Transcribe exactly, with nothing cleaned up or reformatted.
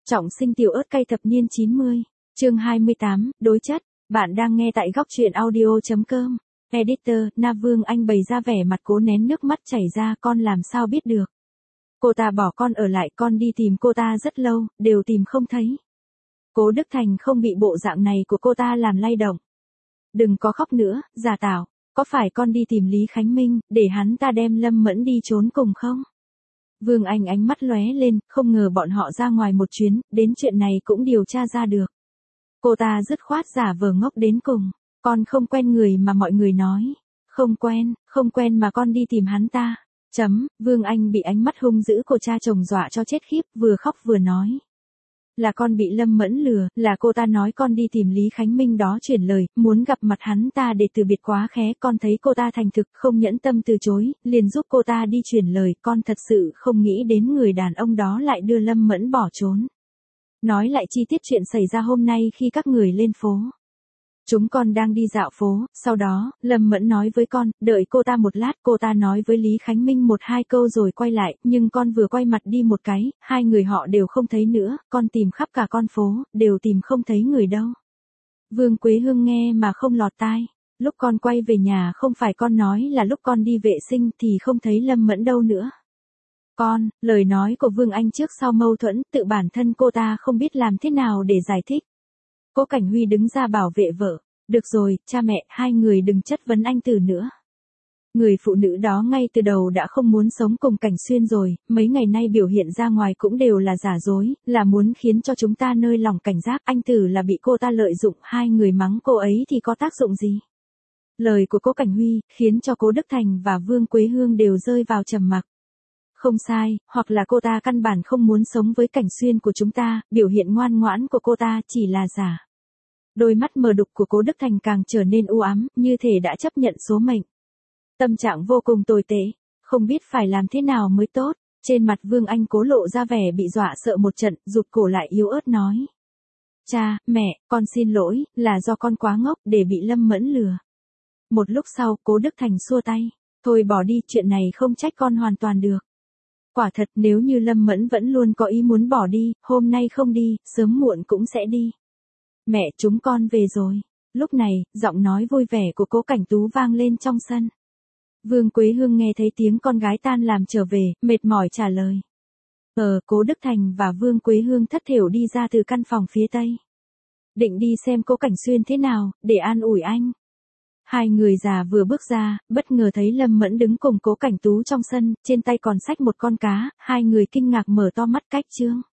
Trọng sinh tiểu ớt cay thập niên chín mươi, chương hai mươi tám, đối chất. Bạn đang nghe tại góc truyện audio chấm com. Editor, Na Vương Anh bày ra vẻ mặt cố nén nước mắt chảy ra, con làm sao biết được. Cô ta bỏ con ở lại, con đi tìm cô ta rất lâu, đều tìm không thấy. Cố Đức Thành không bị bộ dạng này của cô ta làm lay động. Đừng có khóc nữa, Giả Tảo, có phải con đi tìm Lý Khánh Minh, để hắn ta đem Lâm Mẫn đi trốn cùng không? Vương Anh ánh mắt lóe lên, không ngờ bọn họ ra ngoài một chuyến, đến chuyện này cũng điều tra ra được. Cô ta dứt khoát giả vờ ngốc đến cùng, con không quen người mà mọi người nói. Không quen, không quen mà con đi tìm hắn ta. Chấm, Vương Anh bị ánh mắt hung dữ của cha chồng dọa cho chết khiếp, vừa khóc vừa nói. Là con bị Lâm Mẫn lừa, là cô ta nói con đi tìm Lý Khánh Minh đó chuyển lời, muốn gặp mặt hắn ta để từ biệt quá khé, con thấy cô ta thành thực, không nhẫn tâm từ chối, liền giúp cô ta đi chuyển lời, con thật sự không nghĩ đến người đàn ông đó lại đưa Lâm Mẫn bỏ trốn. Nói lại chi tiết chuyện xảy ra hôm nay khi các người lên phố. Chúng con đang đi dạo phố, sau đó, Lâm Mẫn nói với con, đợi cô ta một lát, cô ta nói với Lý Khánh Minh một hai câu rồi quay lại, nhưng con vừa quay mặt đi một cái, hai người họ đều không thấy nữa, con tìm khắp cả con phố, đều tìm không thấy người đâu. Vương Quế Hương nghe mà không lọt tai, lúc con quay về nhà không phải con nói là lúc con đi vệ sinh thì không thấy Lâm Mẫn đâu nữa. Con, lời nói của Vương Anh trước sau mâu thuẫn, tự bản thân cô ta không biết làm thế nào để giải thích. Cố Cảnh Huy đứng ra bảo vệ vợ. Được rồi, cha mẹ, hai người đừng chất vấn anh Từ nữa. Người phụ nữ đó ngay từ đầu đã không muốn sống cùng Cảnh Xuyên rồi, mấy ngày nay biểu hiện ra ngoài cũng đều là giả dối, là muốn khiến cho chúng ta nơi lòng cảnh giác. Anh Từ là bị cô ta lợi dụng, hai người mắng cô ấy thì có tác dụng gì? Lời của Cố Cảnh Huy khiến cho Cố Đức Thành và Vương Quế Hương đều rơi vào trầm mặc. Không sai, hoặc là cô ta căn bản không muốn sống với Cảnh Xuyên của chúng ta, biểu hiện ngoan ngoãn của cô ta chỉ là giả. Đôi mắt mờ đục của Cố Đức Thành càng trở nên u ám, như thể đã chấp nhận số mệnh. Tâm trạng vô cùng tồi tệ, không biết phải làm thế nào mới tốt. Trên mặt Vương Anh cố lộ ra vẻ bị dọa sợ một trận, rụt cổ lại yếu ớt nói. Cha, mẹ, con xin lỗi, là do con quá ngốc để bị Lâm Mẫn lừa. Một lúc sau, Cố Đức Thành xua tay. Thôi bỏ đi, chuyện này không trách con hoàn toàn được. Quả thật nếu như Lâm Mẫn vẫn luôn có ý muốn bỏ đi, hôm nay không đi, sớm muộn cũng sẽ đi. Mẹ, chúng con về rồi. Lúc này, giọng nói vui vẻ của Cố Cảnh Tú vang lên trong sân. Vương Quế Hương nghe thấy tiếng con gái tan làm trở về, mệt mỏi trả lời. Ờ, Cố Đức Thành và Vương Quế Hương thất thểu đi ra từ căn phòng phía tây. Định đi xem Cố Cảnh Xuyên thế nào, để an ủi anh. Hai người già vừa bước ra, bất ngờ thấy Lâm Mẫn đứng cùng Cố Cảnh Tú trong sân, trên tay còn xách một con cá, hai người kinh ngạc mở to mắt cách trương.